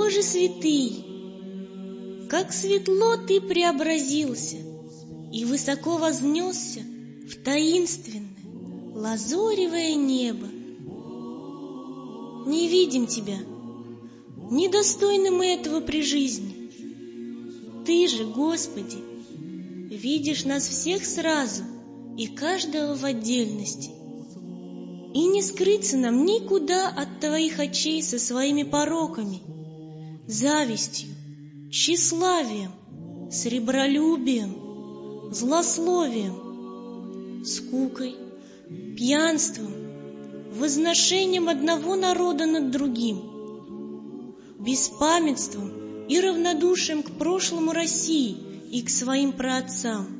Боже святый, как светло Ты преобразился и высоко вознесся в таинственное лазоревое небо. Не видим Тебя, недостойны мы этого при жизни. Ты же, Господи, видишь нас всех сразу и каждого в отдельности. И не скрыться нам никуда от Твоих очей со своими пороками, завистью, тщеславием, сребролюбием, злословием, скукой, пьянством, возношением одного народа над другим, беспамятством и равнодушием к прошлому России и к своим праотцам.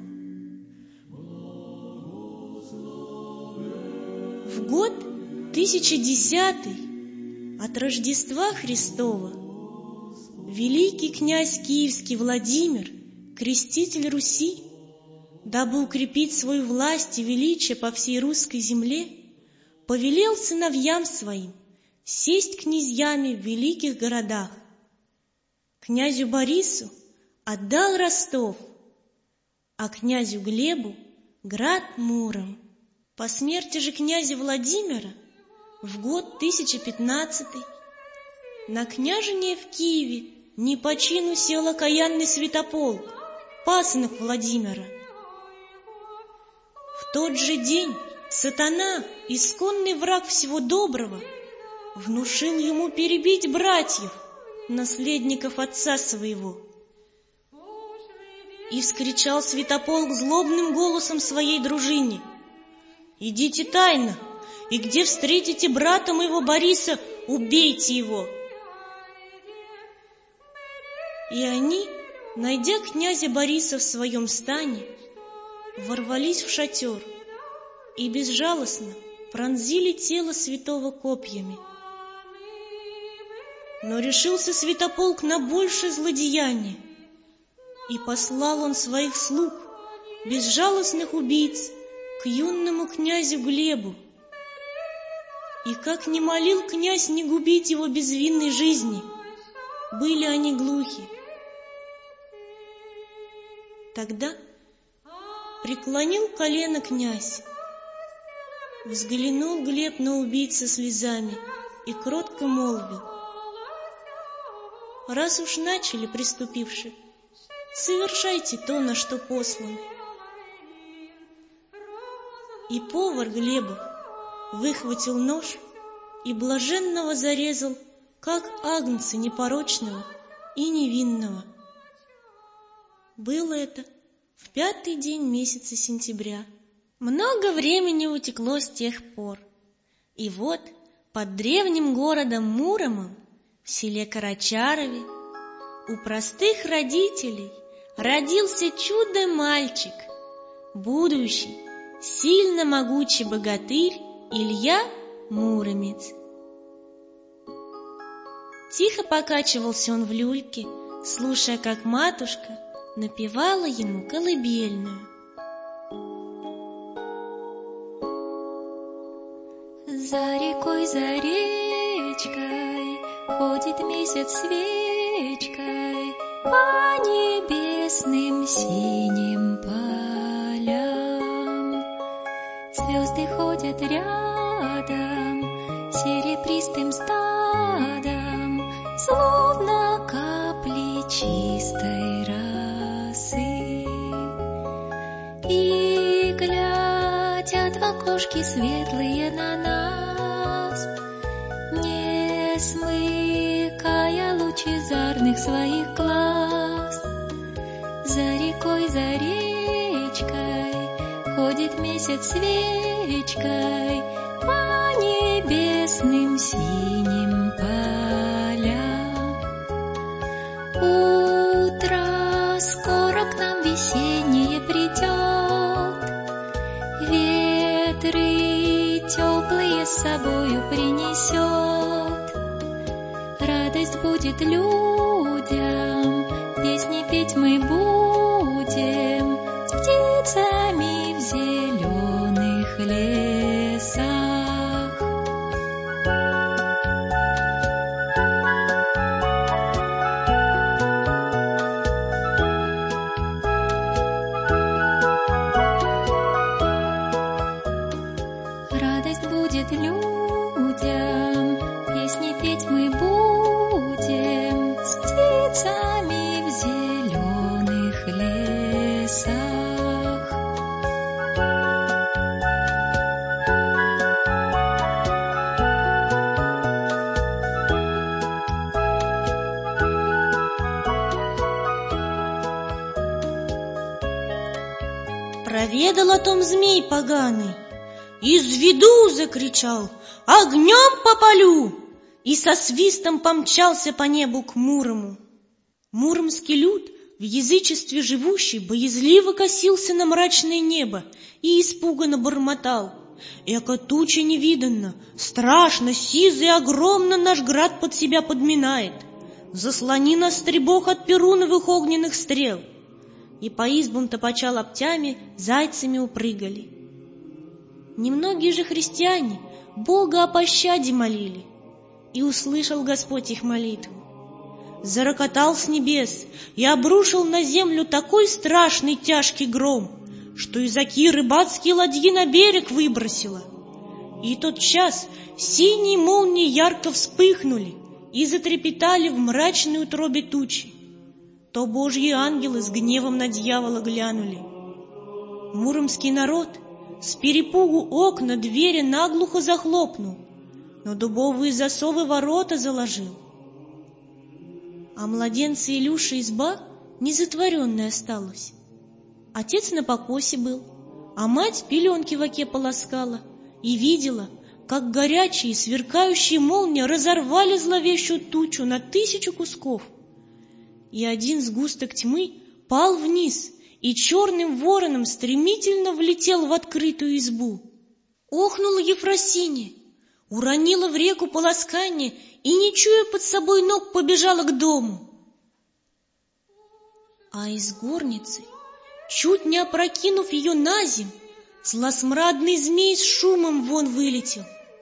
В год 1010 от Рождества Христова великий князь Киевский Владимир, креститель Руси, дабы укрепить свою власть и величие по всей русской земле, повелел сыновьям своим сесть князьями в великих городах. Князю Борису отдал Ростов, а князю Глебу град Муром. По смерти же князя Владимира в год 1015 на княжение в Киеве не по чину сел окаянный святополк, пасынок Владимира. В тот же день сатана, исконный враг всего доброго, внушил ему перебить братьев, наследников отца своего. И вскричал святополк злобным голосом своей дружине: «Идите тайно, и где встретите брата моего Бориса, убейте его!» И они, найдя князя Бориса в своем стане, ворвались в шатер и безжалостно пронзили тело святого копьями. Но решился святополк на большее злодеяние, и послал он своих слуг, безжалостных убийц, к юному князю Глебу. И как не молил князь не губить его безвинной жизни, были они глухи. Тогда преклонил колено князь, взглянул Глеб на убийцу слезами и кротко молвил: «Раз уж начали, преступивши, совершайте то, на что посланы». И повар Глебов выхватил нож и блаженного зарезал, как агнца непорочного и невинного. Было это в 5-й день месяца сентября. Много времени утекло с тех пор, и вот под древним городом Муромом, в селе Карачарове, у простых родителей родился чудо-мальчик, будущий, сильно могучий богатырь Илья Муромец. Тихо покачивался он в люльке, слушая, как матушка напевала ему колыбельную. За рекой, за речкой ходит месяц свечкой по небесным синим полям. Звезды ходят рядом серебристым стадом, словно капли чистой росы. И глядят окошки светлые на нас, не смыкая лучезарных своих глаз. За рекой, за речкой ходит месяц свечкой по небесным синим полям. Утро скоро к нам весеннее придет, ветры теплые с собою принесет. Радость будет людям, песни петь мы будем с птицами в зеленых лесах. птицами в зеленых лесах. Проведал о том змей поганый, «Изведу!» — закричал, «огнем попалю!» И со свистом помчался по небу к Мурому. Муромский люд, в язычестве живущий, боязливо косился на мрачное небо и испуганно бормотал: «Эко туча невиданна, страшно, сизо и огромно наш град под себя подминает. Заслони нас, стребог, от перуновых огненных стрел!» И по избам топача лаптями зайцами упрыгали. Немногие же христиане Бога о пощаде молили, и услышал Господь их молитву. Зарокотал с небес и обрушил на землю такой страшный тяжкий гром, что языки рыбацкие ладьи на берег выбросило. И тотчас синие молнии ярко вспыхнули и затрепетали в мрачной утробе тучи. То божьи ангелы с гневом на дьявола глянули. Муромский народ с перепугу окна, двери наглухо захлопнул, но дубовые засовы ворота заложил. А младенца Илюши изба незатворенная осталась. Отец на покосе был, а мать пеленки в оке полоскала и видела, как горячие сверкающие молнии разорвали зловещую тучу на 1000 кусков. И один сгусток тьмы пал вниз и черным вороном стремительно влетел в открытую избу. Охнула Ефросинья, уронила в реку полоскание и, не чуя под собой ног, побежала к дому. А из горницы, чуть не опрокинув ее наземь, злосмрадный змей с шумом вон вылетел.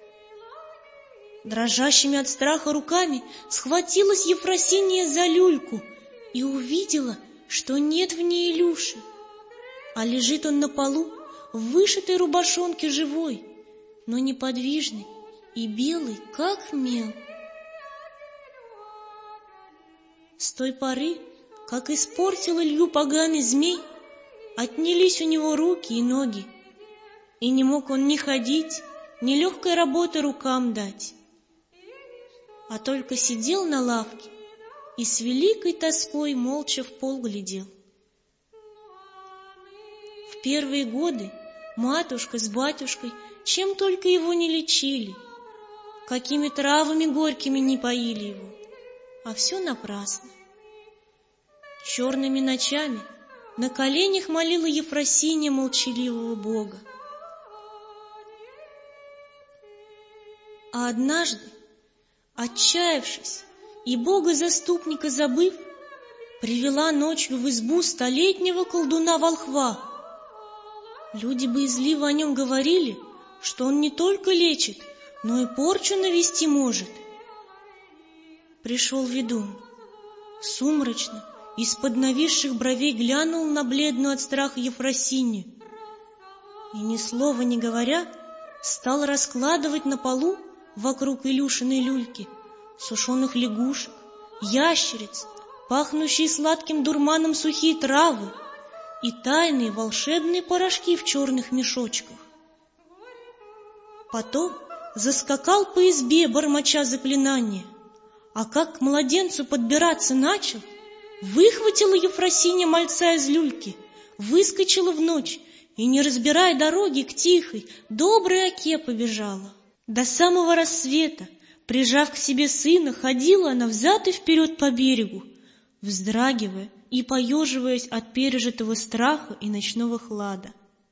Дрожащими от страха руками схватилась Ефросинья за люльку и увидела, что нет в ней Илюши, а лежит он на полу в вышитой рубашонке живой, но неподвижный и белый, как мел. С той поры, как испортил Илью поганый змей, отнялись у него руки и ноги, и не мог он ни ходить, ни легкой работы рукам дать, а только сидел на лавке и с великой тоской молча в пол глядел. В первые годы матушка с батюшкой чем только его не лечили, какими травами горькими не поили его, а все напрасно. Черными ночами на коленях молила Ефросинья молчаливого Бога. А однажды, отчаявшись и Бога-заступника забыв, привела ночью в избу 100-летнего колдуна-волхва. Люди боязливо о нем говорили, что он не только лечит, но и порчу навести может. Пришел ведун, сумрачно, из-под нависших бровей глянул на бледную от страха Ефросинью и, ни слова не говоря, стал раскладывать на полу вокруг Илюшиной люльки сушеных лягушек, ящериц, пахнущие сладким дурманом сухие травы и тайные волшебные порошки в черных мешочках. Потом заскакал по избе, бормоча заклинания, а как к младенцу подбираться начал, выхватила Ефросинья мальца из люльки, выскочила в ночь и, не разбирая дороги, к тихой, доброй оке побежала. До самого рассвета, прижав к себе сына, ходила она взад и вперед по берегу, вздрагивая и поеживаясь от пережитого страха и ночного хлада.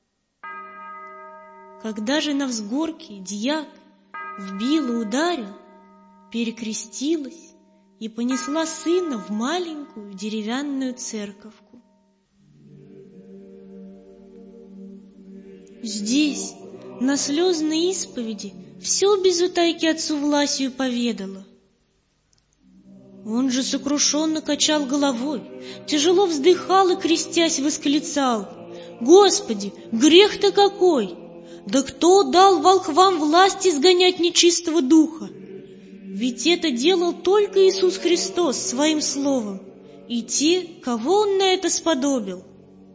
Когда же на взгорке дьяк вбил и ударил, перекрестилась и понесла сына в маленькую деревянную церковку. Здесь, на слезной исповеди, все без утайки отцу Власию поведала. Он же сокрушенно качал головой, тяжело вздыхал и, крестясь, восклицал: «Господи, грех-то какой! Да кто дал волхвам власть изгонять нечистого духа? Ведь это делал только Иисус Христос своим словом и те, кого Он на это сподобил.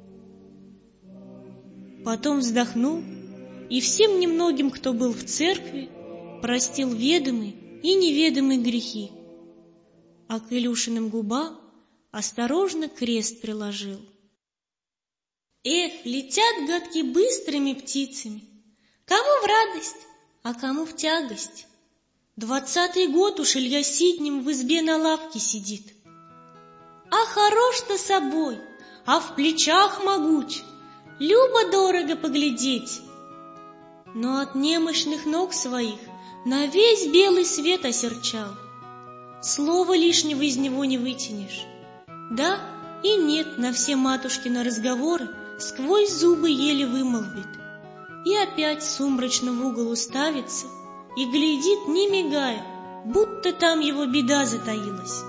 Потом вздохнул и всем немногим, кто был в церкви, простил ведомые и неведомые грехи, а к Илюшиным губам осторожно крест приложил. Эх, летят гадки быстрыми птицами, кому в радость, а кому в тягость. 20-й год уж Илья Ситнем в избе на лавке сидит. А хорош-то собой, а в плечах могуч, любо-дорого поглядеть. Но от немощных ног своих на весь белый свет осерчал. Слова лишнего из него не вытянешь. Да и нет на все матушкины разговоры, сквозь зубы еле вымолвит. И опять сумрачно в угол уставится и глядит, не мигая, будто там его беда затаилась.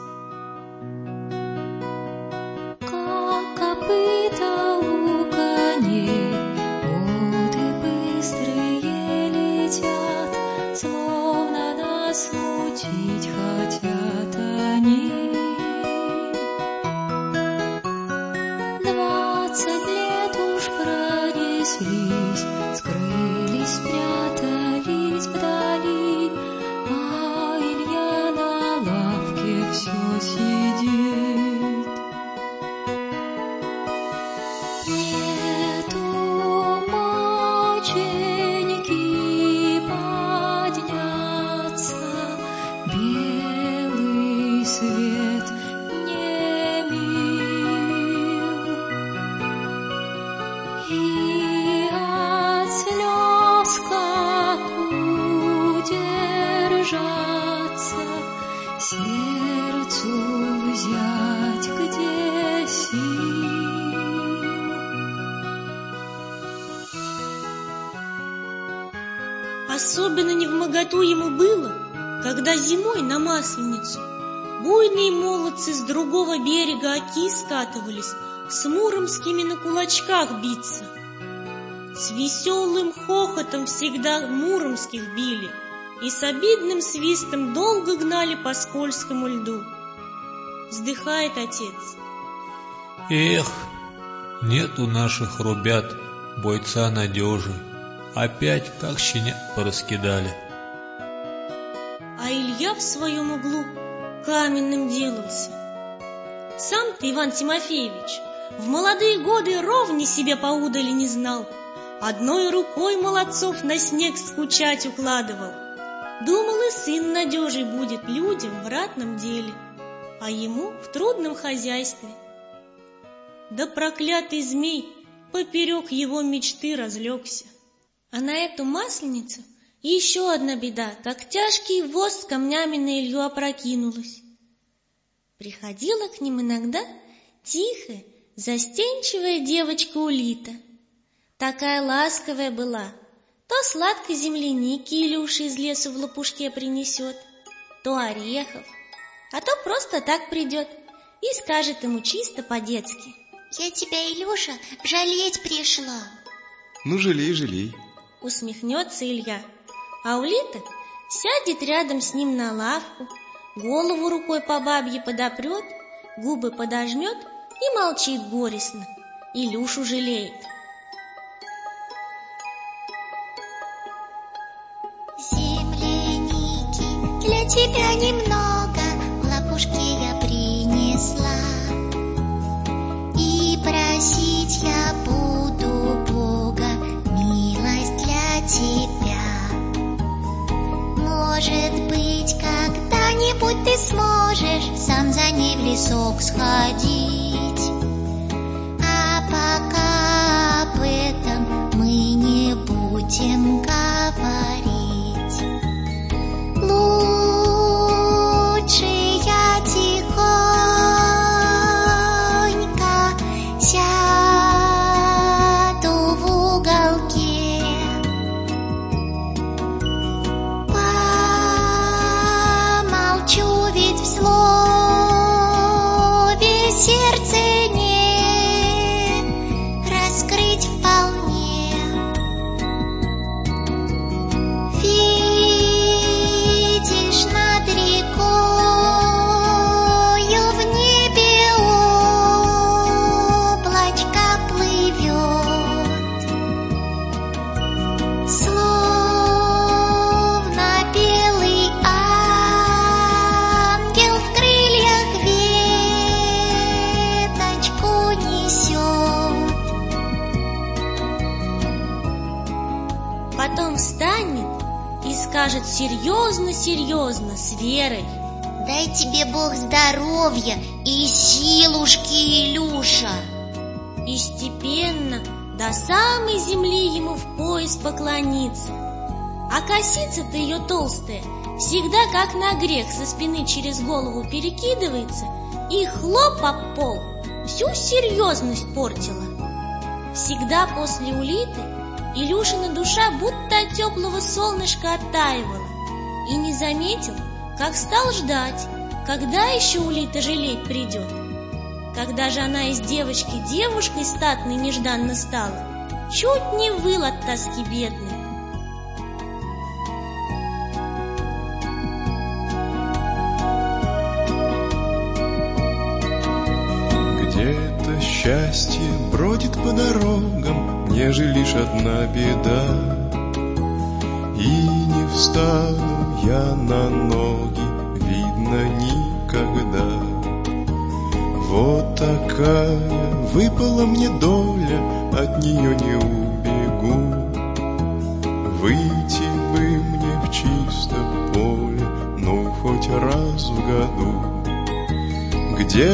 Как копыта у коней, годы быстрые летят, словно нас учить хотят они. 20 лет уж пронеслись, скрылись, спрятались вдали, а Илья на лавке все сидит. Нету моченьки подняться, белый свет не мил, и от слез как удержаться, сердцу взять где сил. Особенно невмоготу ему было, когда зимой на Масленицу буйные молодцы с другого берега Оки скатывались с муромскими на кулачках биться. С веселым хохотом всегда муромских били и с обидным свистом долго гнали по скользкому льду. Вздыхает отец. Эх, нет у наших ребят бойца надежи. Опять как щенят пораскидали. А Илья в своем углу каменным делался. Сам-то Иван Тимофеевич в молодые годы ровни себе поудали не знал. Одной рукой молодцов на снег скучать укладывал. Думал, и сын надежей будет людям в ратном деле, а ему в трудном хозяйстве. Да проклятый змей поперек его мечты разлегся. А на эту Масленицу еще одна беда, как тяжкий воз с камнями на Илью опрокинулась. Приходила к ним иногда тихая, застенчивая девочка Улита. Такая ласковая была, то сладкой земляники Илюша из лесу в лопушке принесет, то орехов, а то просто так придет и скажет ему чисто по-детски: «Я тебя, Илюша, жалеть пришла». «Ну, жалей, жалей», — усмехнется Илья, а Улита сядет рядом с ним на лавку, голову рукой по бабье подопрет, губы подожмет и молчит горестно. Илюшу жалеет. Земляники для тебя немного в лопушке я принесла, и просить я буду Бога милость для тебя. Может быть, когда-нибудь ты сможешь сам за ней в лесок сходить, а пока об этом мы не будем говорить. Лучше я тихонько сяду в уголке, помолчу, ведь в слове сердце скажет серьезно-серьезно, с верой: дай тебе Бог здоровья и силушки, Илюша. И степенно до самой земли ему в пояс поклониться. А косица-то ее толстая всегда как на грех со спины через голову перекидывается и хлоп об пол, всю серьезность портила. Всегда после улиты Илюшина душа будто от теплого солнышка оттаивала, и не заметил, как стал ждать, когда еще улита жалеть придет. Когда же она из девочки девушкой статной нежданно стала, чуть не выл от тоски бедный. Где-то счастье бродит по дорогам, неже лишь одна беда. И не встану я на ноги, видно, никогда. Вот такая выпала мне доля, от нее не убегу. Выйти бы мне в чисто поле, ну хоть раз в году. Где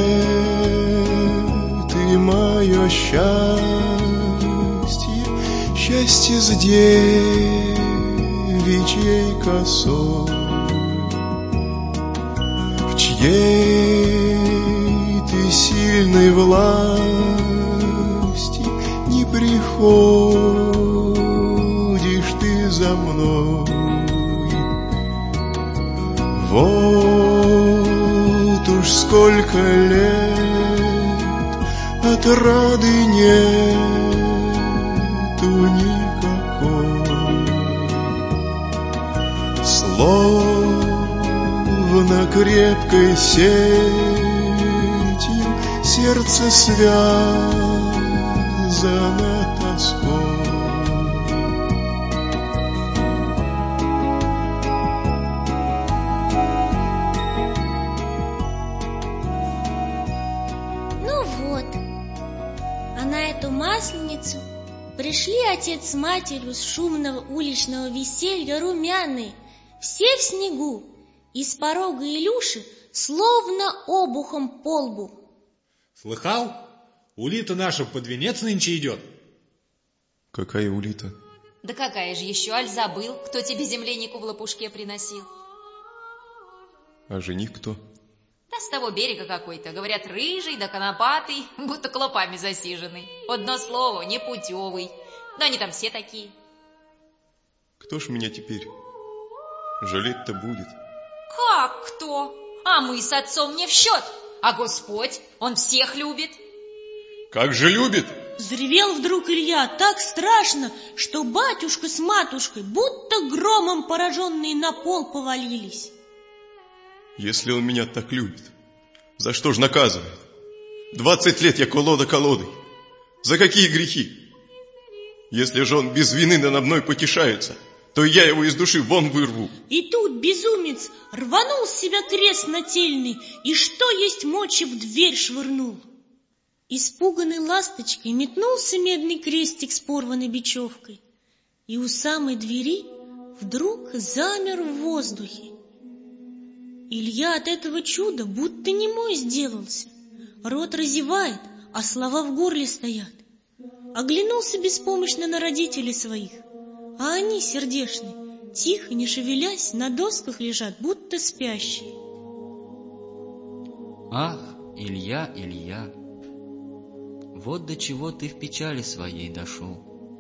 ты, мое счастье, счастье с девичьей косой, в чьей ты сильной власти не приходишь ты за мной. Вот уж сколько лет отрады нету никакой, словно крепкой сетью сердце связано тоской. Ну вот, а на эту Масленицу пришли отец с матерью с шумного уличного веселья румяные, все в снегу, и с порога Илюши словно обухом по лбу. Слыхал? Улита наша под венец нынче идет. Какая улита? Да какая же еще, аль забыл, кто тебе землянику в лопушке приносил? А жених кто? Да с того берега какой-то, говорят, рыжий да конопатый, будто клопами засиженный. Одно слово, непутевый. Да они там все такие. Кто ж меня теперь жалеть-то будет? Как кто? А мы с отцом не в счет. А Господь, Он всех любит. Как же любит? Взревел вдруг Илья так страшно, что батюшка с матушкой будто громом пораженные на пол повалились. Если он меня так любит, за что ж наказывает? 20 лет я колода колодой. За какие грехи? Если же он без вины надо мной потешается, то я его из души вон вырву. И тут безумец рванул с себя крест нательный и что есть мочи в дверь швырнул. Испуганный ласточкой метнулся медный крестик с порванной бечевкой, и у самой двери вдруг замер в воздухе. Илья от этого чуда будто немой сделался, рот разевает, а слова в горле стоят. Оглянулся беспомощно на родителей своих, а они, сердешные, тихо, не шевелясь, на досках лежат, будто спящие. Ах, Илья, Илья, вот до чего ты в печали своей дошел.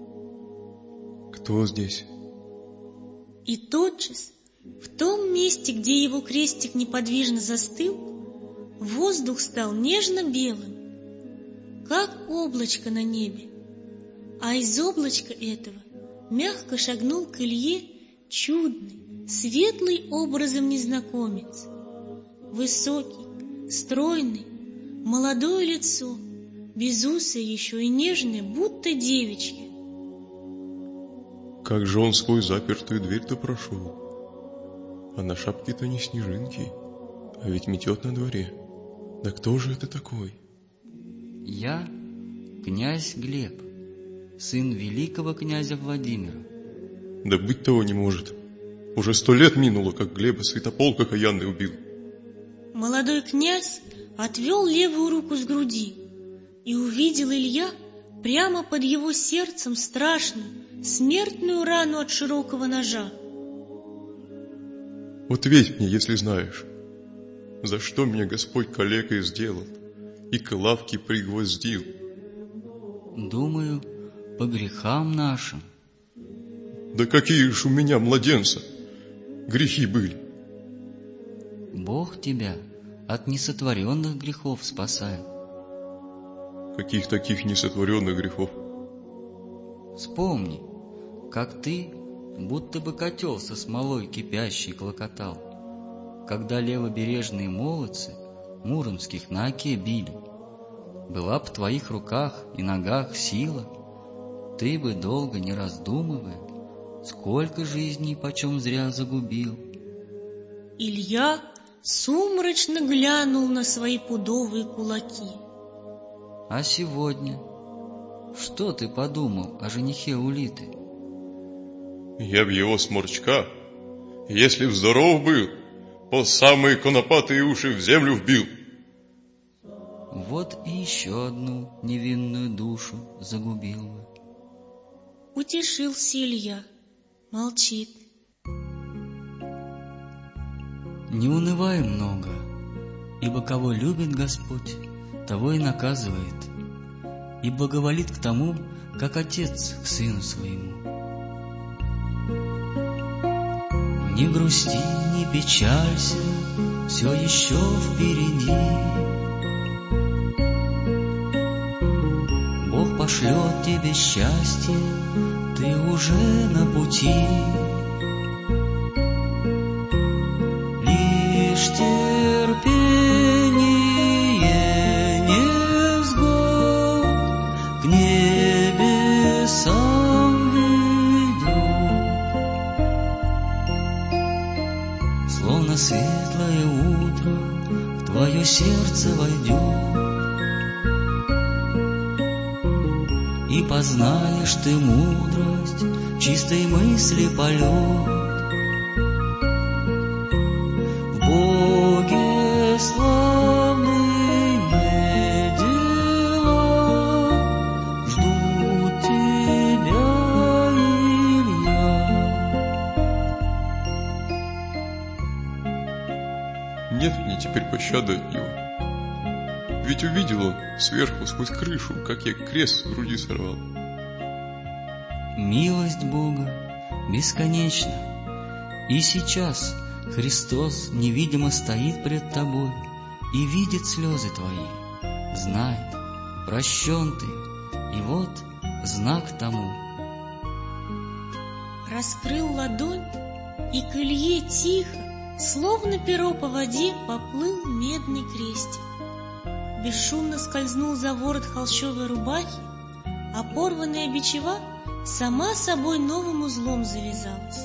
Кто здесь? И тотчас, в том месте, где его крестик неподвижно застыл, воздух стал нежно-белым, как облачко на небе, а из облачка этого мягко шагнул к Илье чудный, светлый образом незнакомец. Высокий, стройный, молодое лицо, безусое еще и нежное, будто девичье. Как же он сквозь запертую дверь-то прошел? А на шапке-то не снежинки, а ведь метет на дворе. Да кто же это такой? Я князь Глеб, сын великого князя Владимира. Да быть того не может. Уже 100 лет минуло, как Глеба Святополк окаянный убил. Молодой князь отвел левую руку с груди, и увидел Илья прямо под его сердцем страшную, смертную рану от широкого ножа. Ответь мне, если знаешь, за что меня Господь калекой сделал и к лавке пригвоздил? Думаю, по грехам нашим. Да какие ж у меня, младенца, грехи были? Бог тебя от несотворенных грехов спасает. Каких таких несотворенных грехов? Вспомни, как ты, будто бы котел со смолой кипящий клокотал, когда левобережные молодцы муромских на оке били. Была б в твоих руках и ногах сила, ты бы, долго не раздумывая, сколько жизней почем зря загубил. Илья сумрачно глянул на свои пудовые кулаки. А сегодня что ты подумал о женихе Улиты? Я б его сморчка, если б здоров был, по самые конопатые уши в землю вбил. Вот и еще одну невинную душу загубил бы. Утешился Илья, молчит. Не унывай много, ибо кого любит Господь, того и наказывает, и благоволит к тому, как отец к сыну своему. Не грусти, не печалься, все еще впереди. Бог пошлет тебе счастье, ты уже на пути. Лишь терпение, невзгод к небесам ведет. Словно светлое утро в твое сердце войдет, и познаешь ты мудрость, чистой мысли полет. В Боге славные дела ждут тебя, Илья. Нет мне теперь пощады от него. Ведь увидел он сверху сквозь крышу, как я крест с груди сорвал. Милость Бога бесконечна, и сейчас Христос невидимо стоит пред тобой и видит слезы твои, знает, прощен ты, и вот знак тому. Раскрыл ладонь, и к Илье тихо, словно перо по воде, поплыл медный крестик. Бесшумно скользнул за ворот холщовой рубахи, а порванная бичева сама собой новым узлом завязалась.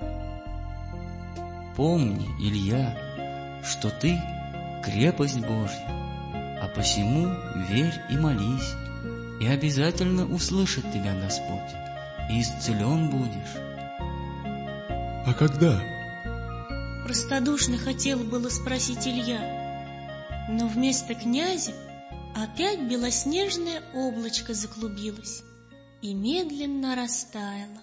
Помни, Илья, что ты крепость Божья, а посему верь и молись, и обязательно услышит тебя Господь, и исцелен будешь. А когда? Простодушно хотел было спросить Илья, но вместо князя опять белоснежное облачко заклубилось и медленно растаяло.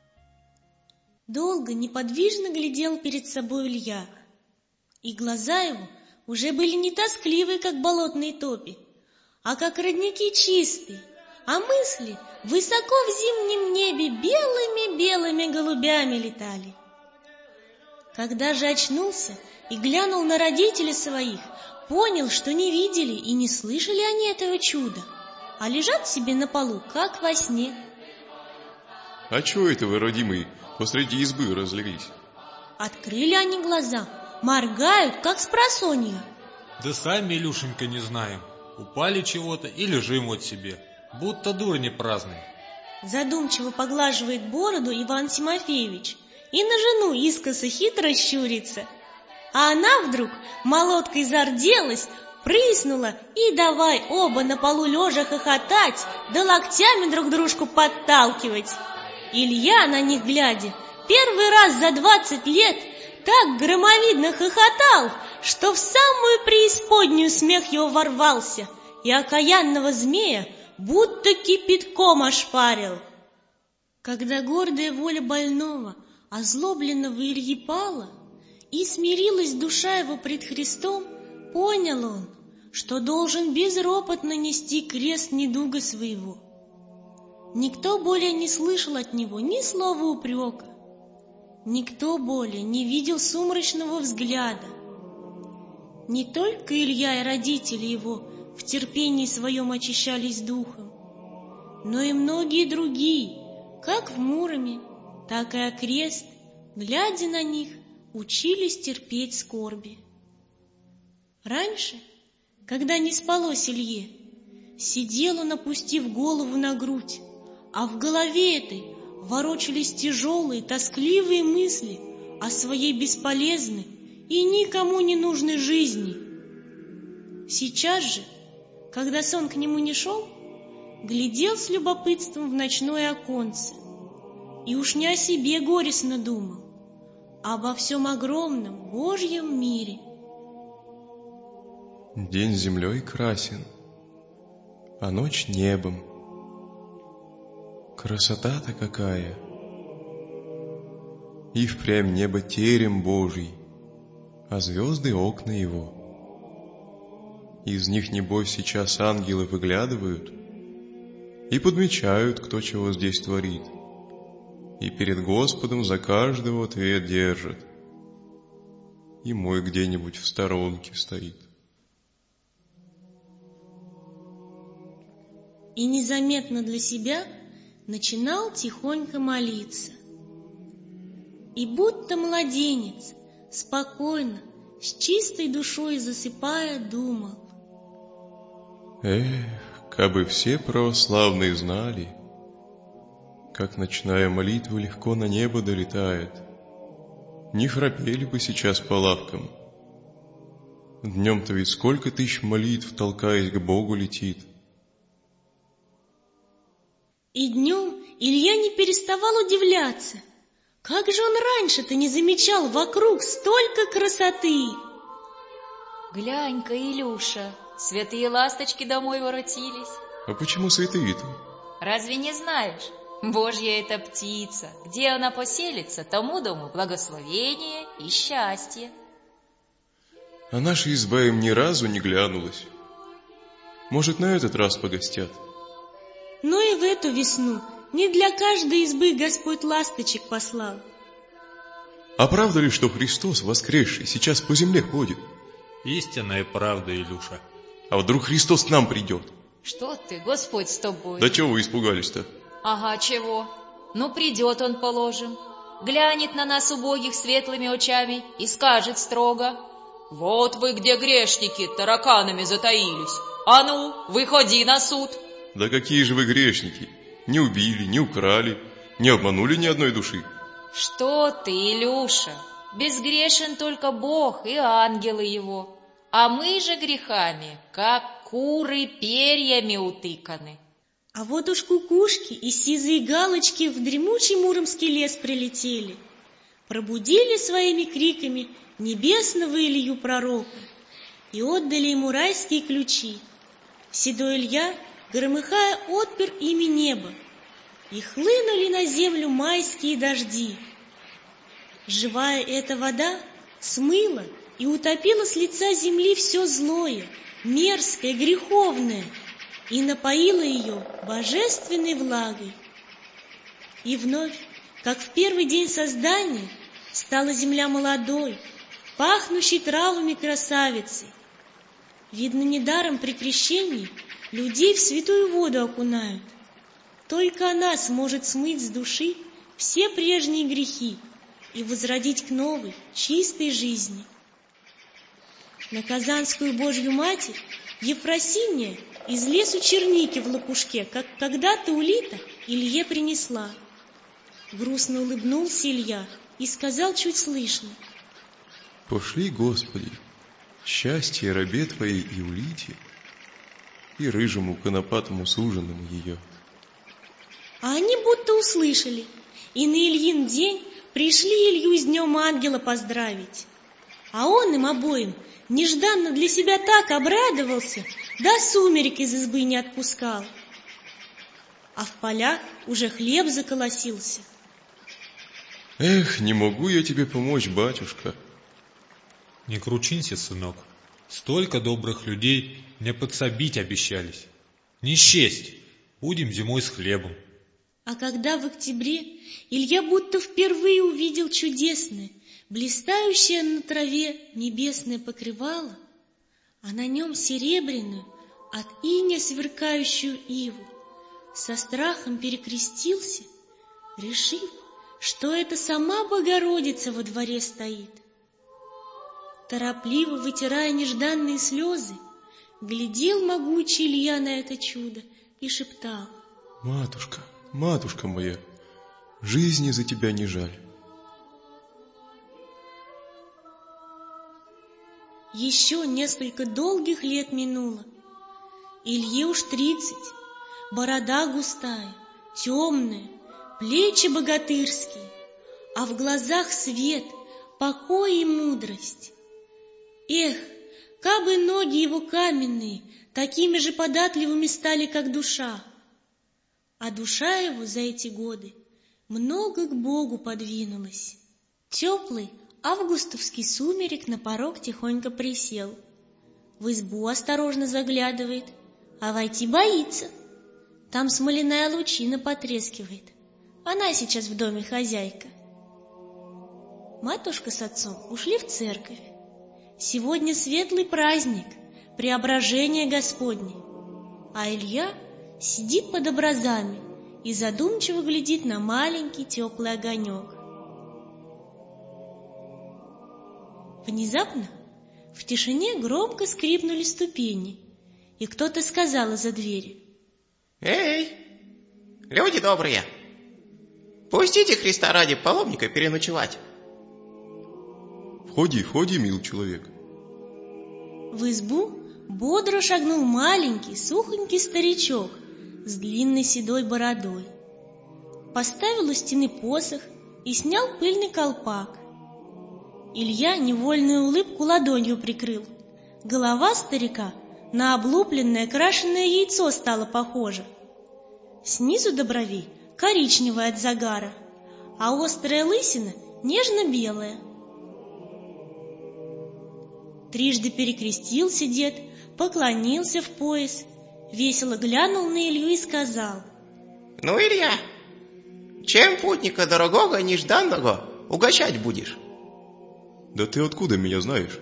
Долго неподвижно глядел перед собой Илья, и глаза его уже были не тоскливые, как болотные топи, а как родники чистые, а мысли высоко в зимнем небе белыми-белыми голубями летали. Когда же очнулся и глянул на родителей своих, понял, что не видели и не слышали они этого чуда, а лежат себе на полу, как во сне. А чего это вы, родимые, посреди избы разлились? Открыли они глаза, моргают, как спросонья. Да сами, Илюшенька, не знаем. Упали чего-то и лежим вот себе, будто дурни праздные. Задумчиво поглаживает бороду Иван Тимофеевич и на жену искоса хитро щурится. А она вдруг молоткой зарделась, прыснула и давай оба на полу лежа хохотать, да локтями друг дружку подталкивать. Илья, на них глядя, первый раз за 20 лет так громовидно хохотал, что в самую преисподнюю смех его ворвался, и окаянного змея будто кипятком ошпарил. Когда гордая воля больного, озлобленного Ильи пала, и смирилась душа его пред Христом, понял он, что должен безропотно нести крест недуга своего. Никто более не слышал от него ни слова упрека, никто более не видел сумрачного взгляда. Не только Илья и родители его в терпении своем очищались духом, но и многие другие, как в Муроме, так и окрест, глядя на них, учились терпеть скорби. Раньше, когда не спалось Илье, сидел он, опустив голову на грудь, а в голове этой ворочались тяжелые, тоскливые мысли о своей бесполезной и никому не нужной жизни. Сейчас же, когда сон к нему не шел, глядел с любопытством в ночное оконце и уж не о себе горестно думал, а обо всем огромном Божьем мире. День землей красен, а ночь небом. Красота-то какая! И впрямь небо терем Божий, а звезды — окна его. Из них, небось, сейчас ангелы выглядывают и подмечают, кто чего здесь творит, и перед Господом за каждого ответ держат. И мой где-нибудь в сторонке стоит. И незаметно для себя начинал тихонько молиться. И будто младенец, спокойно, с чистой душой засыпая, думал: эх, кабы все православные знали, как ночная молитва легко на небо долетает, не храпели бы сейчас по лавкам. Днем-то ведь сколько тысяч молитв, толкаясь к Богу, летит. И днем Илья не переставал удивляться, как же он раньше-то не замечал вокруг столько красоты. Глянь-ка, Илюша, святые ласточки домой воротились. А почему святые-то? Разве не знаешь? Божья это птица. Где она поселится, тому дому благословение и счастье. А наша изба им ни разу не глянулась. Может, на этот раз погостят? Но и в эту весну не для каждой избы Господь ласточек послал. А правда ли, что Христос, воскресший, сейчас по земле ходит? Истинная правда, Илюша. А вдруг Христос к нам придет? Что ты, Господь с тобой. Да чего вы испугались-то? Ага, чего? Ну, придет он, положим, глянет на нас убогих светлыми очами и скажет строго: вот вы где, грешники, тараканами затаились. А ну, выходи на суд. Да какие же вы грешники? Не убили, не украли, не обманули ни одной души. Что ты, Илюша? Безгрешен только Бог и ангелы его, а мы же грехами, как куры, перьями утыканы. А вот уж кукушки и сизые галочки в дремучий муромский лес прилетели, пробудили своими криками небесного Илью пророка и отдали ему райские ключи. Седой Илья, громыхая, отпер ими небо, и хлынули на землю майские дожди. Живая эта вода смыла и утопила с лица земли все злое, мерзкое, греховное, и напоила ее божественной влагой. И вновь, как в первый день создания, стала земля молодой, пахнущей травами красавицей. Видно, недаром при крещении людей в святую воду окунают. Только она сможет смыть с души все прежние грехи и возродить к новой, чистой жизни. На Казанскую Божью Матерь Ефросинья из лесу черники в лопушке, как когда-то Улита, Илье принесла. Грустно улыбнулся Илья и сказал чуть слышно: пошли, Господи, счастье рабе Твоей Иулите и рыжему конопатому суженому ее. А они будто услышали, и на Ильин день пришли Илью с Днем Ангела поздравить. А он им обоим нежданно для себя так обрадовался, до сумерек из избы не отпускал. А в полях уже хлеб заколосился. Эх, не могу я тебе помочь, батюшка. Не кручинься, сынок. Столько добрых людей мне подсобить обещались. Не счесть, будем зимой с хлебом. А когда в октябре Илья будто впервые увидел чудесное, блистающее на траве небесное покрывало, а на нем серебряную, от иния сверкающую иву, со страхом перекрестился, решив, что это сама Богородица во дворе стоит. Торопливо вытирая нежданные слезы, глядел могучий Илья на это чудо и шептал: Матушка, матушка моя, жизни за тебя не жаль. Еще несколько долгих лет минуло. Илье уж 30, борода густая, темная, плечи богатырские, а в глазах свет, покой и мудрость. Эх, кабы ноги его каменные такими же податливыми стали, как душа. А душа его за эти годы много к Богу подвинулась. Теплый августовский сумерек на порог тихонько присел. В избу осторожно заглядывает, а войти боится. Там смоляная лучина потрескивает. Она сейчас в доме хозяйка. Матушка с отцом ушли в церковь. Сегодня светлый праздник, преображение Господне. А Илья сидит под образами и задумчиво глядит на маленький теплый огонек. Внезапно в тишине громко скрипнули ступени, и кто-то сказал из-за двери: «Эй, люди добрые, пустите Христа ради паломника переночевать». Входи, входи, мил человек. В избу бодро шагнул маленький, сухонький старичок с длинной седой бородой. Поставил у стены посох и снял пыльный колпак. Илья невольную улыбку ладонью прикрыл. Голова старика на облупленное крашеное яйцо стала похожа. Снизу до бровей коричневая от загара, а острая лысина нежно-белая. Трижды перекрестился дед, поклонился в пояс, весело глянул на Илью и сказал: «Ну, Илья, чем путника дорогого нежданного угощать будешь?» Да ты откуда меня знаешь?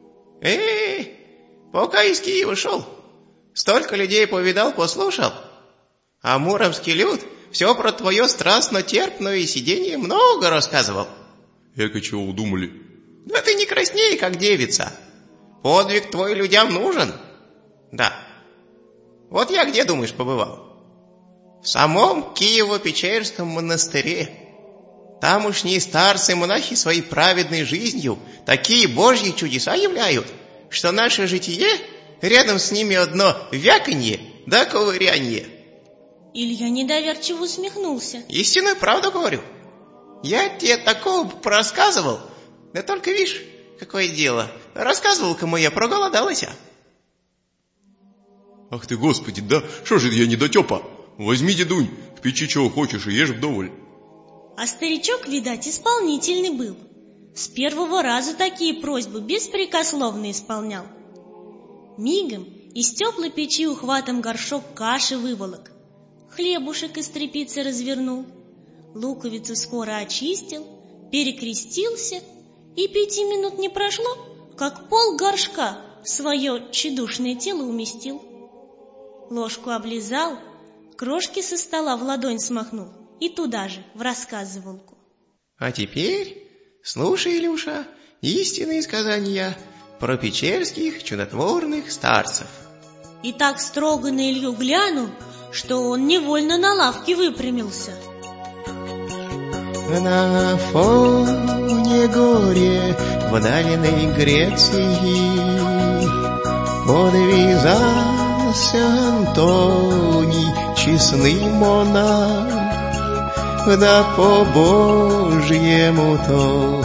Пока из Киева шел, столько людей повидал, послушал, а муромский люд все про твое страстно-терпное сиденье много рассказывал. Эко чего удумали? Да ты не красней, как девица. Подвиг твой людям нужен. Да. Вот я где, думаешь, побывал? В самом Киево-Печерском монастыре. Тамошние старцы-монахи своей праведной жизнью такие божьи чудеса являют, что наше житие рядом с ними одно вяканье да ковырянье. Илья недоверчиво усмехнулся. Истинную правду говорю. Я тебе такого порассказывал, да только видишь, какое дело. Рассказывал, кому я проголодалась. Ах ты, Господи, да что же я недотепа? Возьми, дедунь, в печи чего хочешь и ешь вдоволь. А старичок, видать, исполнительный был. С первого раза такие просьбы беспрекословно исполнял. Мигом из теплой печи ухватом горшок каши выволок, хлебушек из тряпицы развернул, луковицу скоро очистил, перекрестился, и 5 минут не прошло, как пол горшка в свое тщедушное тело уместил. Ложку облизал, крошки со стола в ладонь смахнул и туда же, в рассказывалку. А теперь слушай, Илюша, истинные сказания про печерских чудотворных старцев. И так строго на Илью глянул, что он невольно на лавке выпрямился. На фоне горе в дальней Греции подвязался Антоний, честный монах. да по Божьему-то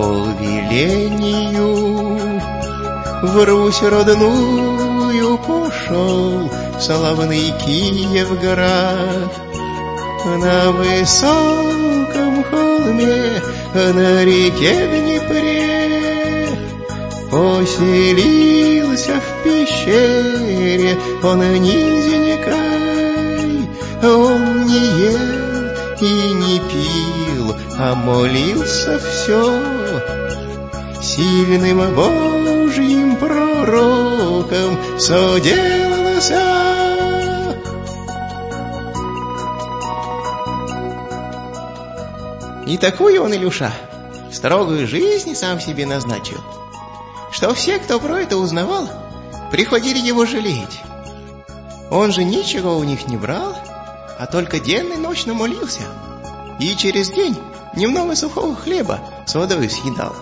повелению в Русь родную пошел славный Киевград. На высоком холме, на реке Днепре поселился в пещере он низенькой. Он не ел и не пил, а молился все сильным Божьим пророком соделался. И такую он, Илюша, строгую жизнь сам себе назначил, что все, кто про это узнавал, приходили его жалеть. Он же ничего у них не брал, а только денно и ночно молился, и через день немного сухого хлеба с водой съедал.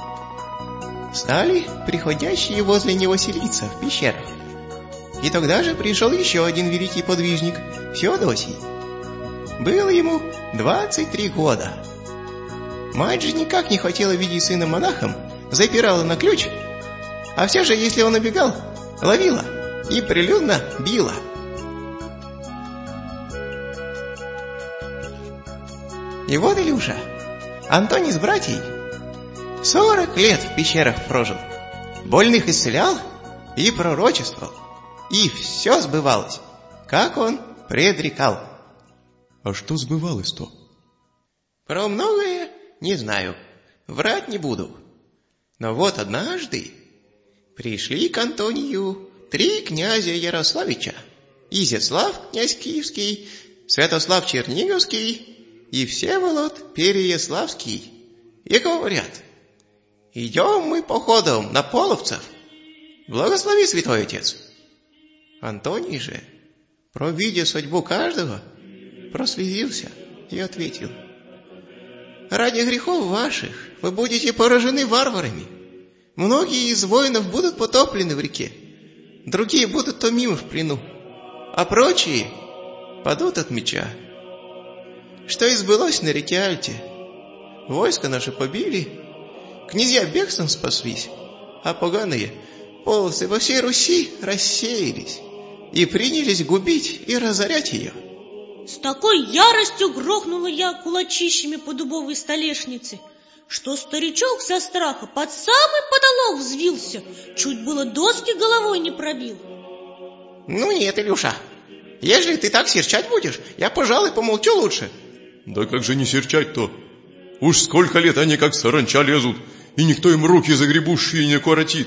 Стали приходящие возле него селиться в пещерах. И тогда же пришел еще один великий подвижник, Феодосий. Было ему 23 года. Мать же никак не хотела видеть сына монахом, запирала на ключ, а все же, если он убегал, ловила и прилюдно била. И вот, Илюша, Антоний с братьей 40 лет в пещерах прожил, больных исцелял и пророчествовал, и все сбывалось, как он предрекал. А что сбывалось-то? Про многое не знаю, врать не буду. Но вот однажды пришли к Антонию 3 князя Ярославича: Изяслав, князь Киевский, Святослав Черниговский и Всеволод Переяславский, и говорят: идем мы походом на половцев, благослови, святой отец. Антоний же, провидя судьбу каждого, прослезился и ответил: ради грехов ваших вы будете поражены варварами. Многие из воинов будут потоплены в реке, другие будут томимы в плену, а прочие падут от меча. Что и сбылось на реке Альте. Войско наше побили, князья бегством спаслись, а поганые половцы во всей Руси рассеялись и принялись губить и разорять ее. С такой яростью грохнула я кулачищами по дубовой столешнице, что старичок со страха под самый потолок взвился, чуть было доски головой не пробил. Ну нет, Илюша, ежели ты так серчать будешь, я, пожалуй, помолчу лучше. Да как же не серчать-то? Уж сколько лет они как саранча лезут, и никто им руки загребущие не коротит.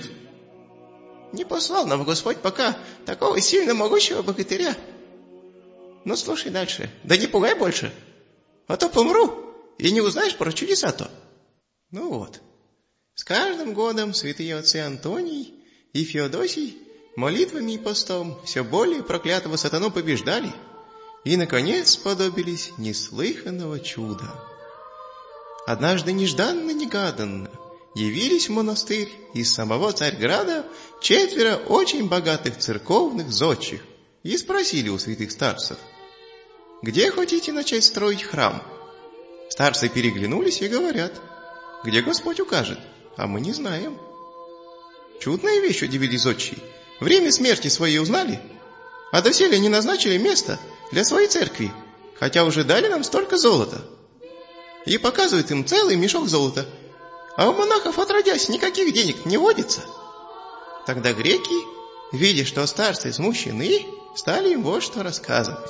Не послал нам Господь пока такого сильно могучего богатыря. Ну, слушай дальше, да не пугай больше, а то помру, и не узнаешь про чудеса-то. Ну вот, с каждым годом святые отцы Антоний и Феодосий молитвами и постом все более проклятого сатану побеждали и, наконец, сподобились неслыханного чуда. Однажды нежданно-негаданно явились в монастырь из самого Царьграда 4 очень богатых церковных зодчих и спросили у святых старцев: где хотите начать строить храм? Старцы переглянулись и говорят: где Господь укажет, а мы не знаем. Чудная вещь, удивились зодчие. Время смерти своей узнали, а доселе не назначили место для своей церкви, хотя уже дали нам столько золота. И показывают им целый мешок золота, а у монахов, отродясь, никаких денег не водится. Тогда греки, видя, что старцы смущены, стали им вот что рассказывать.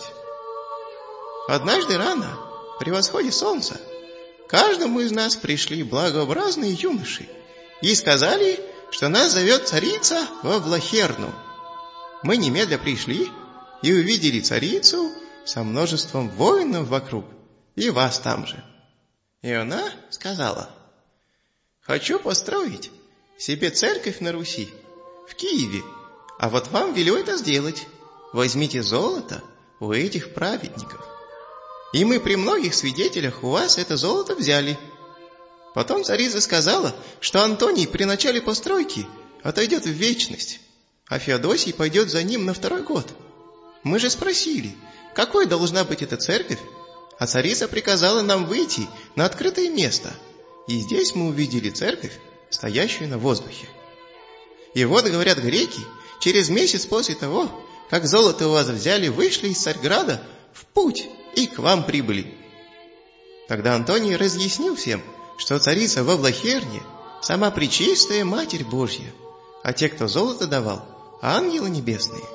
Однажды рано, при восходе солнца, каждому из нас пришли благообразные юноши и сказали, что нас зовет царица во Влахерну. Мы немедля пришли и увидели царицу со множеством воинов вокруг, и вас там же. И она сказала: хочу построить себе церковь на Руси, в Киеве, а вот вам велю это сделать. Возьмите золото у этих праведников. И мы при многих свидетелях у вас это золото взяли. Потом царица сказала, что Антоний при начале постройки отойдет в вечность, а Феодосий пойдет за ним на 2-й год. Мы же спросили, какой должна быть эта церковь, А царица приказала нам выйти на открытое место, и здесь мы увидели церковь, стоящую на воздухе. И вот, говорят греки, через месяц после того, как золото у вас взяли, вышли из Царьграда в путь и к вам прибыли. Тогда Антоний разъяснил всем, что царица во Влахерне сама Пречистая Матерь Божья, а те, кто золото давал, ангелы небесные.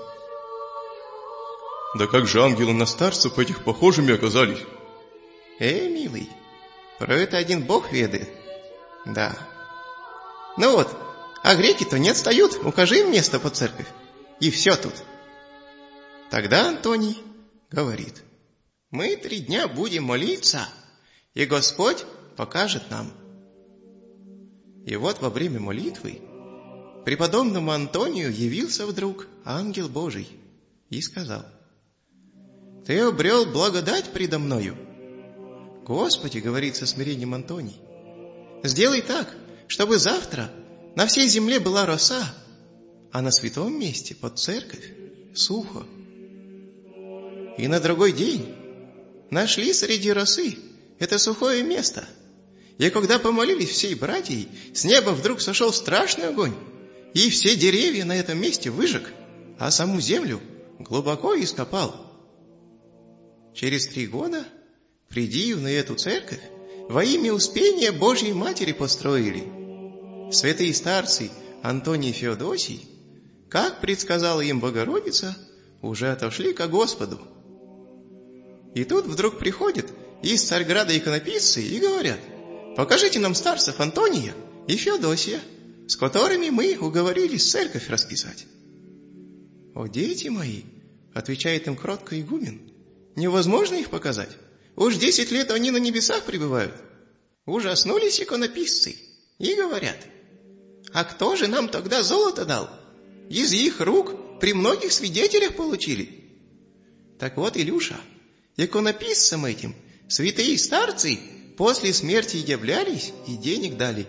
Да как же ангелы на старцев этих похожими оказались? Милый, про это один Бог ведает. Да. Ну вот, а греки-то не отстают, укажи им место под церковь. И все тут. Тогда Антоний говорит: мы 3 дня будем молиться, и Господь покажет нам. И вот во время молитвы преподобному Антонию явился вдруг ангел Божий и сказал: ты обрел благодать предо мною. Господи, говорит со смирением Антоний, сделай так, чтобы завтра на всей земле была роса, а на святом месте под церковь сухо. И на другой день нашли среди росы это сухое место. И когда помолились всей братьей, с неба вдруг сошел страшный огонь, и все деревья на этом месте выжег, а саму землю глубоко ископал. Через 3 года приди на эту церковь во имя Успения Божьей Матери построили. Святые старцы Антоний и Феодосий, как предсказала им Богородица, уже отошли ко Господу. И тут вдруг приходят из Царьграда иконописцы и говорят: покажите нам старцев Антония и Феодосия, с которыми мы уговорились церковь расписать. О, дети мои, отвечает им кротко игумен, невозможно их показать. Уж 10 лет они на небесах пребывают. Ужаснулись иконописцы и говорят: а кто же нам тогда золото дал? Из их рук при многих свидетелях получили. Так вот, Илюша, иконописцам этим святые старцы после смерти являлись и денег дали.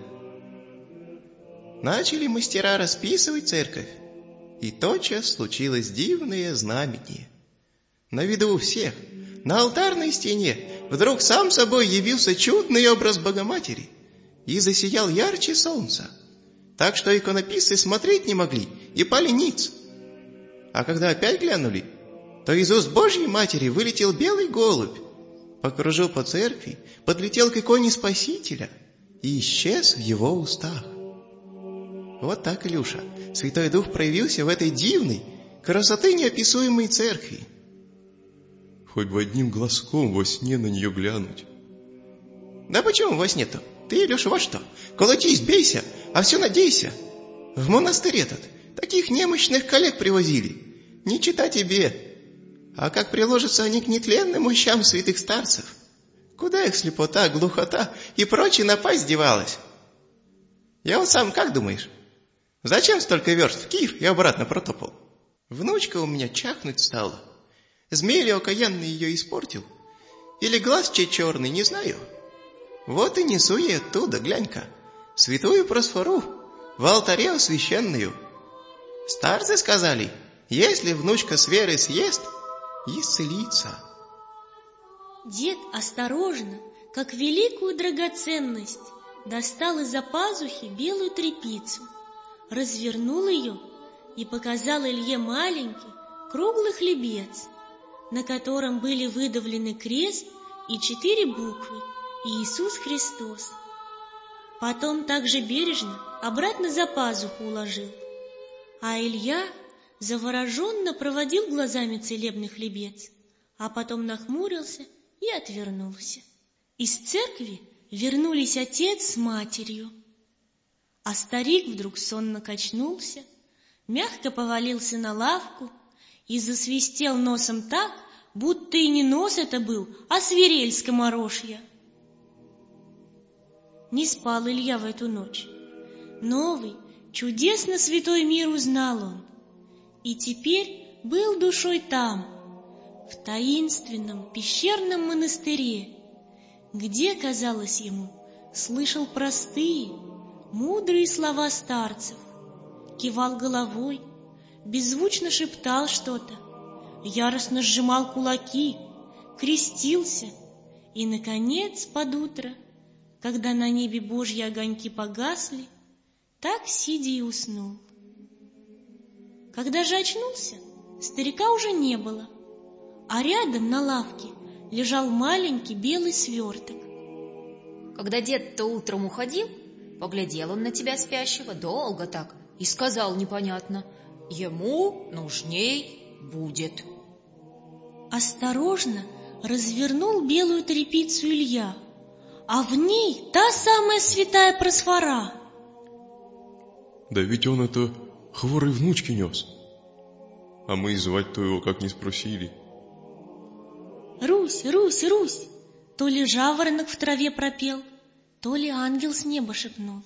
Начали мастера расписывать церковь, и тотчас случилось дивное знамение. На виду у всех, на алтарной стене, вдруг сам собой явился чудный образ Богоматери и засиял ярче солнца, так что иконописцы смотреть не могли и пали ниц. А когда опять глянули, то из уст Божьей Матери вылетел белый голубь, покружил по церкви, подлетел к иконе Спасителя и исчез в его устах. Вот так, Илюша, Святой Дух проявился в этой дивной, красоты неописуемой церкви. Хоть бы одним глазком во сне на нее глянуть. Да почему во сне-то? Ты, Илюша, во что? Колотись, бейся, а все надейся. В монастырь этот таких немощных коллег привозили. Не чита тебе. А как приложатся они к нетленным мощам святых старцев? Куда их слепота, глухота и прочая напасть девалась? Я вот сам как думаешь? Зачем столько верст в Киев и обратно протопал? Внучка у меня чахнуть стала. Змей ли окаянный ее испортил? Или глаз чей черный, не знаю. Вот и несу ей оттуда, глянь-ка, святую просфору, в алтаре освященную. Старцы сказали, если внучка с верой съест, исцелится. Дед осторожно, как великую драгоценность, достал из-за пазухи белую тряпицу, развернул ее и показал Илье маленький круглый хлебец, на котором были выдавлены крест и 4 буквы «Иисус Христос». Потом также бережно обратно за пазуху уложил. А Илья завороженно проводил глазами целебный хлебец, а потом нахмурился и отвернулся. Из церкви вернулись отец с матерью. А старик вдруг сонно качнулся, мягко повалился на лавку и засвистел носом так, будто и не нос это был, а свирель скоморожья. Не спал Илья в эту ночь. Новый, чудесно святой мир узнал он. И теперь был душой там, в таинственном пещерном монастыре, где, казалось ему, слышал простые, мудрые слова старцев, кивал головой, беззвучно шептал что-то, яростно сжимал кулаки, крестился И, наконец, под утро, когда на небе Божьи огоньки погасли, так сидя и уснул. Когда же очнулся, старика уже не было, а рядом на лавке лежал маленький белый сверток. Когда дед-то утром уходил, поглядел он на тебя спящего долго так и сказал непонятно: ему нужней будет. Осторожно развернул белую тряпицу Илья, а в ней та самая святая просфора. Да ведь он это хворой внучке нес, а мы и звать-то его как не спросили. Русь, Русь, Русь, то ли жаворонок в траве пропел, то ли ангел с неба шепнул.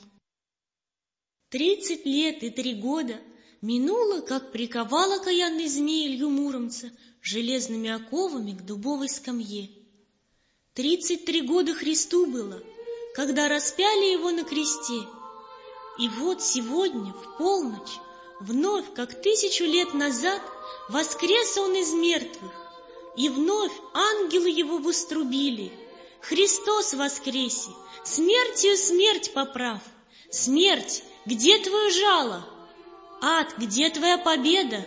30 лет и 3 года минуло, как приковал окаянный змей Илью Муромца железными оковами к дубовой скамье. 33 года Христу было, когда распяли его на кресте. И вот сегодня, в полночь, вновь, как 1000 лет назад, воскрес он из мертвых, и вновь ангелы его вострубили: Христос воскресе, смертью смерть поправ! Смерть, где твое жало? Ад, где твоя победа?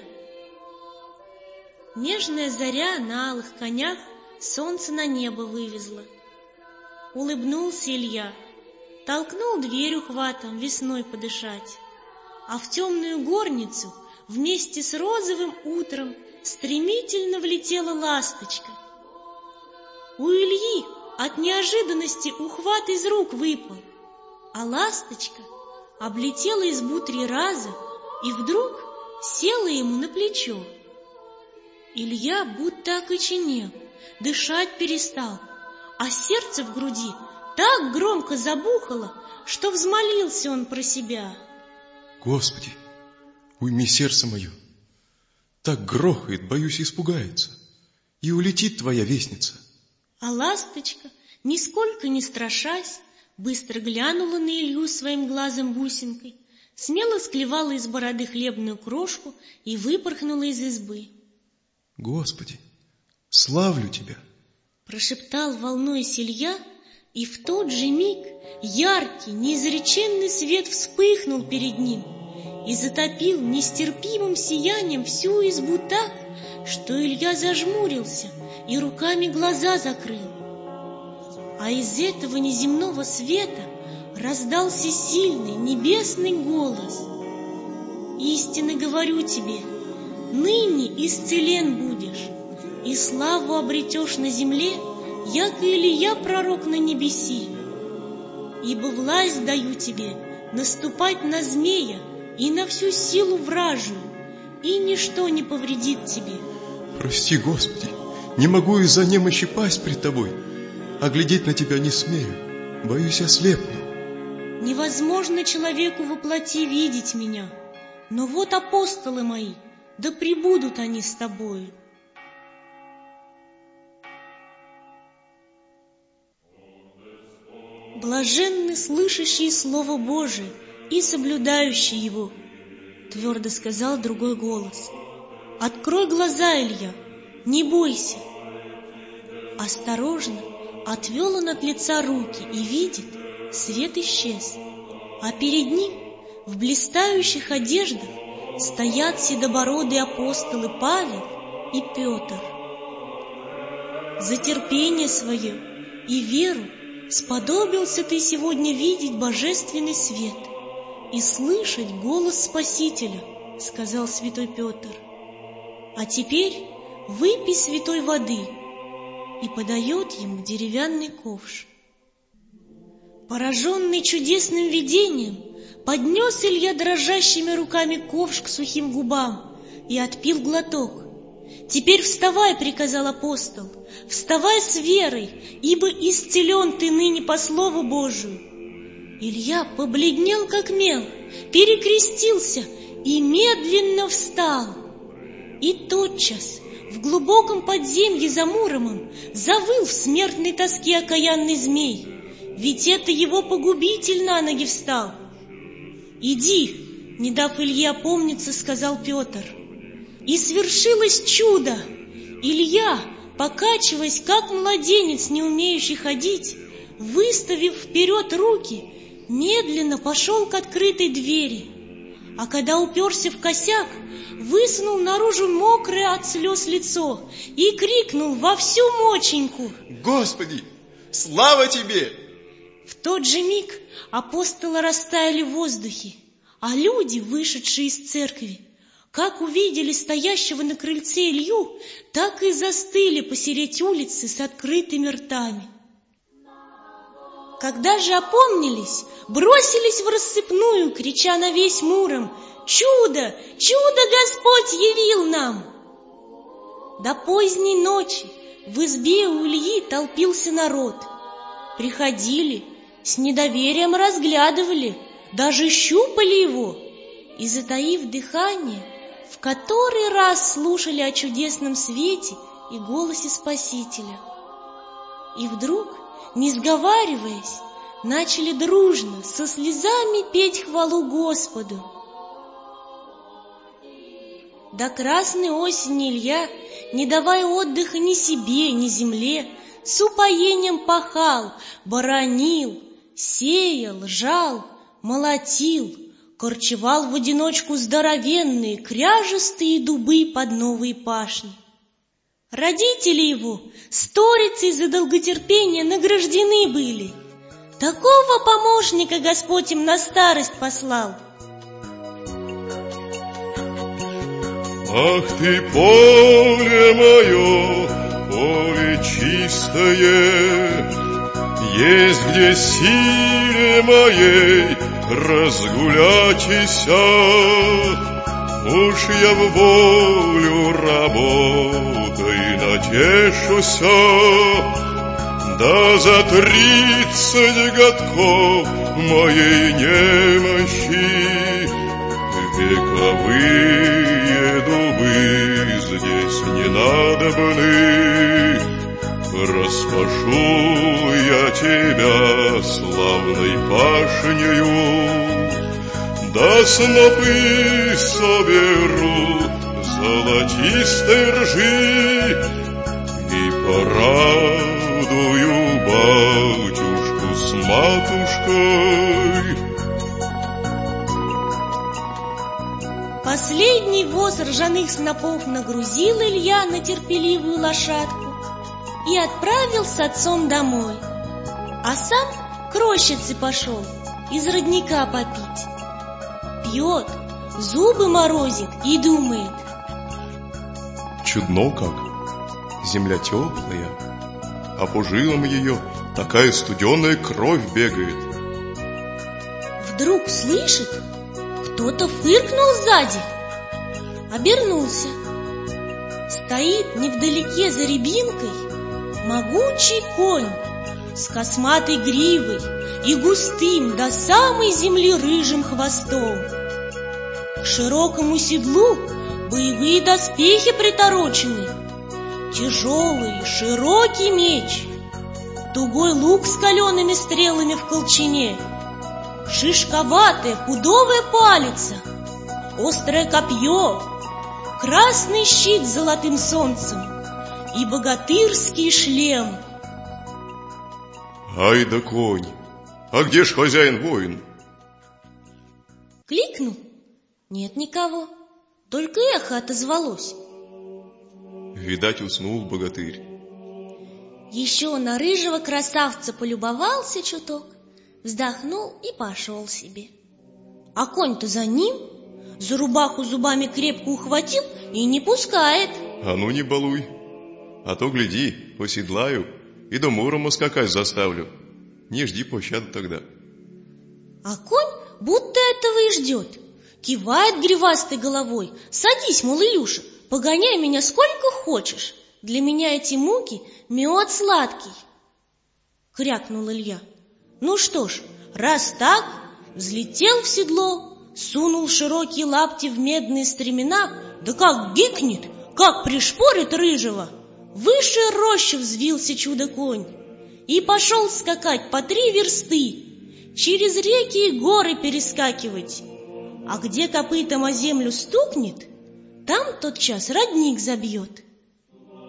Нежная заря на алых конях солнце на небо вывезла. Улыбнулся Илья, толкнул дверь ухватом весной подышать, а в темную горницу вместе с розовым утром стремительно влетела ласточка. У Ильи от неожиданности ухват из рук выпал, а ласточка облетела избу 3 раза и вдруг села ему на плечо. Илья будто окоченел, дышать перестал, а сердце в груди так громко забухало, что взмолился он про себя: Господи, уйми сердце мое, так грохает, боюсь, испугается, и улетит твоя вестница. А ласточка, нисколько не страшась, быстро глянула на Илью своим глазом бусинкой, смело склевала из бороды хлебную крошку и выпорхнула из избы. Господи, славлю Тебя! Прошептал, волнуясь, Илья, и в тот же миг яркий, неизреченный свет вспыхнул перед ним и затопил нестерпимым сиянием всю избу так, что Илья зажмурился и руками глаза закрыл. А из этого неземного света раздался сильный небесный голос: истинно говорю тебе, ныне исцелен будешь, и славу обретешь на земле, яко Илия пророк на небеси. Ибо власть даю тебе наступать на змея и на всю силу вражию, и ничто не повредит тебе. Прости, Господи, не могу из-за немощи пасть пред Тобой, а глядеть на Тебя не смею, боюсь, ослепну. Невозможно человеку воплоти видеть меня, но вот апостолы мои, да пребудут они с тобою. Блаженны слышащие Слово Божие и соблюдающие его, твердо сказал другой голос. Открой глаза, Илья, не бойся. Осторожно отвел он от лица руки и видит, свет исчез, а перед ним в блистающих одеждах стоят седобородые апостолы Павел и Петр. За терпение свое и веру сподобился ты сегодня видеть божественный свет и слышать голос Спасителя, сказал святой Петр. А теперь выпей святой воды, и подает ему деревянный ковш. Пораженный чудесным видением, поднес Илья дрожащими руками ковш к сухим губам и отпил глоток. «Теперь вставай», — приказал апостол, — «вставай с верой, ибо исцелен ты ныне по слову Божию». Илья побледнел, как мел, перекрестился и медленно встал. И тотчас в глубоком подземье за Муромом завыл в смертной тоске окаянный змей, ведь это его погубитель на ноги встал. «Иди», — не дав Илье опомниться, сказал Петр. И свершилось чудо. Илья, покачиваясь, как младенец, не умеющий ходить, выставив вперед руки, медленно пошел к открытой двери. А когда уперся в косяк, высунул наружу мокрое от слез лицо и крикнул во всю моченьку: «Господи, слава Тебе!» В тот же миг апостолы растаяли в воздухе, а люди, вышедшие из церкви, как увидели стоящего на крыльце Илью, так и застыли посередь улицы с открытыми ртами. Когда же опомнились, бросились в рассыпную, крича на весь Муром: «Чудо! Чудо Господь явил нам!» До поздней ночи в избе у Ильи толпился народ. Приходили, с недоверием разглядывали, даже щупали его и, затаив дыхание, в который раз слушали о чудесном свете и голосе Спасителя. И вдруг, не сговариваясь, начали дружно, со слезами петь хвалу Господу. До красной осени Илья, не давая отдыха ни себе, ни земле, с упоением пахал, боронил, сеял, жал, молотил, корчевал в одиночку здоровенные, кряжестые дубы под новые пашни. Родители его сторицей за долготерпение награждены были. Такого помощника Господь им на старость послал. Ах ты, поле мое, поле чистое, есть где силе моей разгулятися. Уж я в волю работой натешуся, да за 30 годков моей немощи вековые дубы здесь не надобны. Распашу я тебя славной пашнею, да снопы соберу золотистой ржи и порадую батюшку с матушкой. Последний воз ржаных снопов нагрузил Илья на терпеливую лошадку и отправил с отцом домой, а сам к рощице пошел из родника попить. Пьет, зубы морозит и думает: чудно как, земля теплая, а по жилам ее такая студеная кровь бегает. Вдруг слышит, кто-то фыркнул сзади. Обернулся. Стоит невдалеке за рябинкой могучий конь с косматой гривой и густым до самой земли рыжим хвостом. К широкому седлу боевые доспехи приторочены, тяжелый широкий меч, тугой лук с калеными стрелами в колчине, шишковатая пудовая палица, острое копье, красный щит с золотым солнцем и богатырский шлем. Ай да конь! А где ж хозяин-воин? Кликнул. Нет никого, только эхо отозвалось. Видать, уснул богатырь. Еще на рыжего красавца полюбовался чуток, вздохнул и пошел себе. А конь-то за ним, за рубаху зубами крепко ухватил и не пускает. А ну не балуй, а то, гляди, поседлаю и до Мурома скакать заставлю. Не жди пощады тогда. А конь будто этого и ждет. Кивает гривастой головой: садись, мол, Илюша, погоняй меня сколько хочешь. Для меня эти муки мед сладкий. Крякнул Илья. Ну что ж, раз так, взлетел в седло, сунул широкие лапти в медные стремена, да как гикнет, как пришпорит рыжего. Выше рощи взвился чудо-конь и пошел скакать по 3 версты, через реки и горы перескакивать. А где копытом о землю стукнет, там тотчас родник забьет.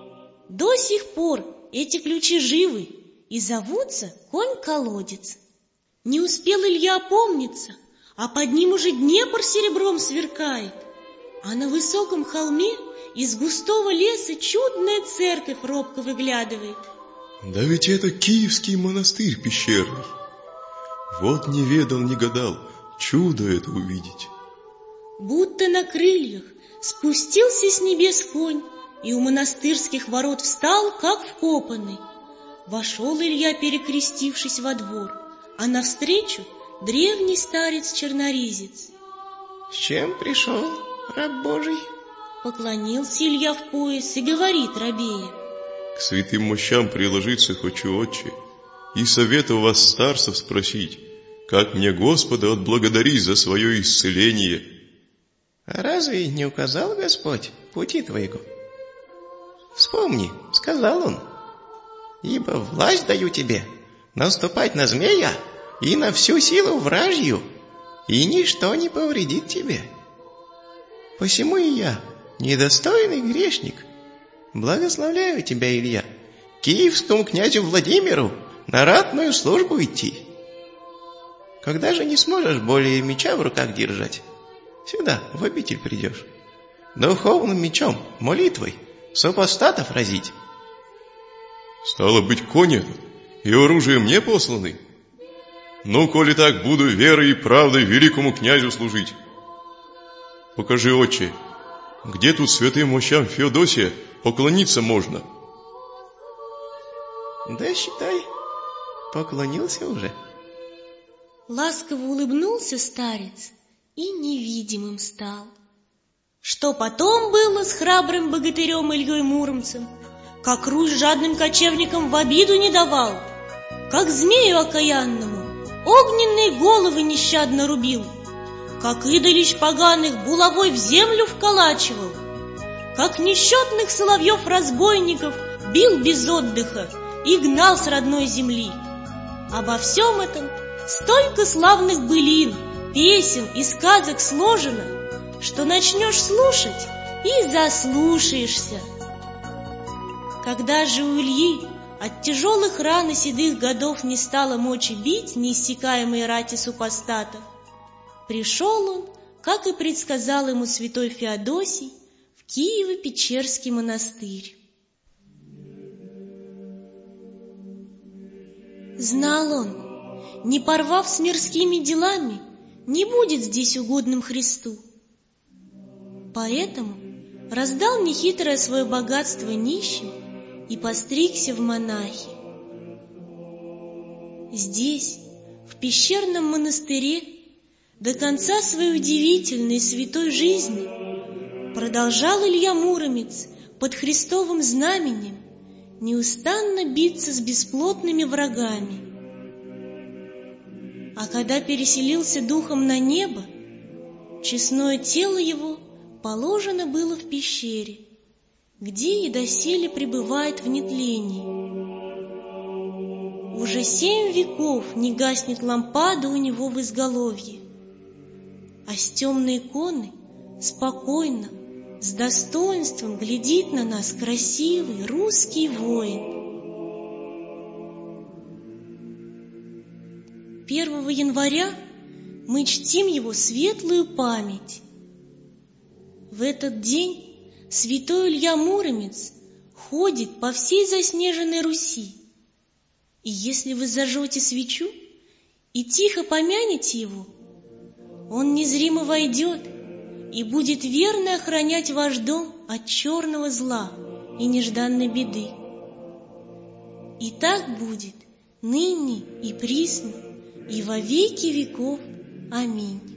До сих пор эти ключи живы и зовутся конь-колодец. Не успел Илья опомниться, а под ним уже Днепр серебром сверкает, а на высоком холме из густого леса чудная церковь робко выглядывает. Да ведь это Киевский монастырь пещерный. Вот не ведал, не гадал чудо это увидеть. Будто на крыльях спустился с небес конь и у монастырских ворот встал, как вкопанный. Вошел Илья, перекрестившись, во двор, а навстречу древний старец-черноризец. С чем пришел, раб Божий? Поклонился Илья в пояс и говорит рабея: К святым мощам приложиться хочу, отче, и совета у вас, старцев, спросить, как мне Господа отблагодарить за свое исцеление. А разве не указал Господь пути твоего? Вспомни, сказал Он: ибо власть даю тебе наступать на змея и на всю силу вражью, и ничто не повредит тебе. Посему и я, недостойный грешник, благословляю тебя, Илья, киевскому князю Владимиру на ратную службу идти. Когда же не сможешь более меча в руках держать, сюда, в обитель придешь, духовным мечом, молитвой, супостатов разить. Стало быть, конь этот и оружие мне посланы? Ну, коли так, буду верой и правдой великому князю служить. Покажи, отче, где тут святым мощам Феодосия поклониться можно? Да, считай, поклонился уже. Ласково улыбнулся старец и невидимым стал. Что потом было с храбрым богатырем Ильей Муромцем, как Русь жадным кочевникам в обиду не давал, как змею окаянному огненные головы нещадно рубил, как идолищ поганых булавой в землю вколачивал, как несчетных соловьев-разбойников бил без отдыха и гнал с родной земли. Обо всем этом столько славных былин, песен и сказок сложено, что начнешь слушать и заслушаешься. Когда же у Ильи от тяжелых ран и седых годов не стало мочи бить неиссякаемой рати супостатов, пришел он, как и предсказал ему святой Феодосий, в Киево-Печерский монастырь. Знал он, не порвав с мирскими делами, не будет здесь угодным Христу. Поэтому раздал нехитрое свое богатство нищим и постригся в монахи. Здесь, в пещерном монастыре, до конца своей удивительной святой жизни продолжал Илья Муромец под Христовым знаменем неустанно биться с бесплотными врагами. А когда переселился духом на небо, честное тело его положено было в пещере, где и доселе пребывает в нетлении. Уже 7 веков не гаснет лампада у него в изголовье, а с темной иконы спокойно, с достоинством глядит на нас красивый русский воин. 1 января мы чтим его светлую память. В этот день святой Илья Муромец ходит по всей заснеженной Руси. И если вы зажжете свечу и тихо помянете его, он незримо войдет и будет верно охранять ваш дом от черного зла и нежданной беды. И так будет ныне и присно, и во веки веков. Аминь.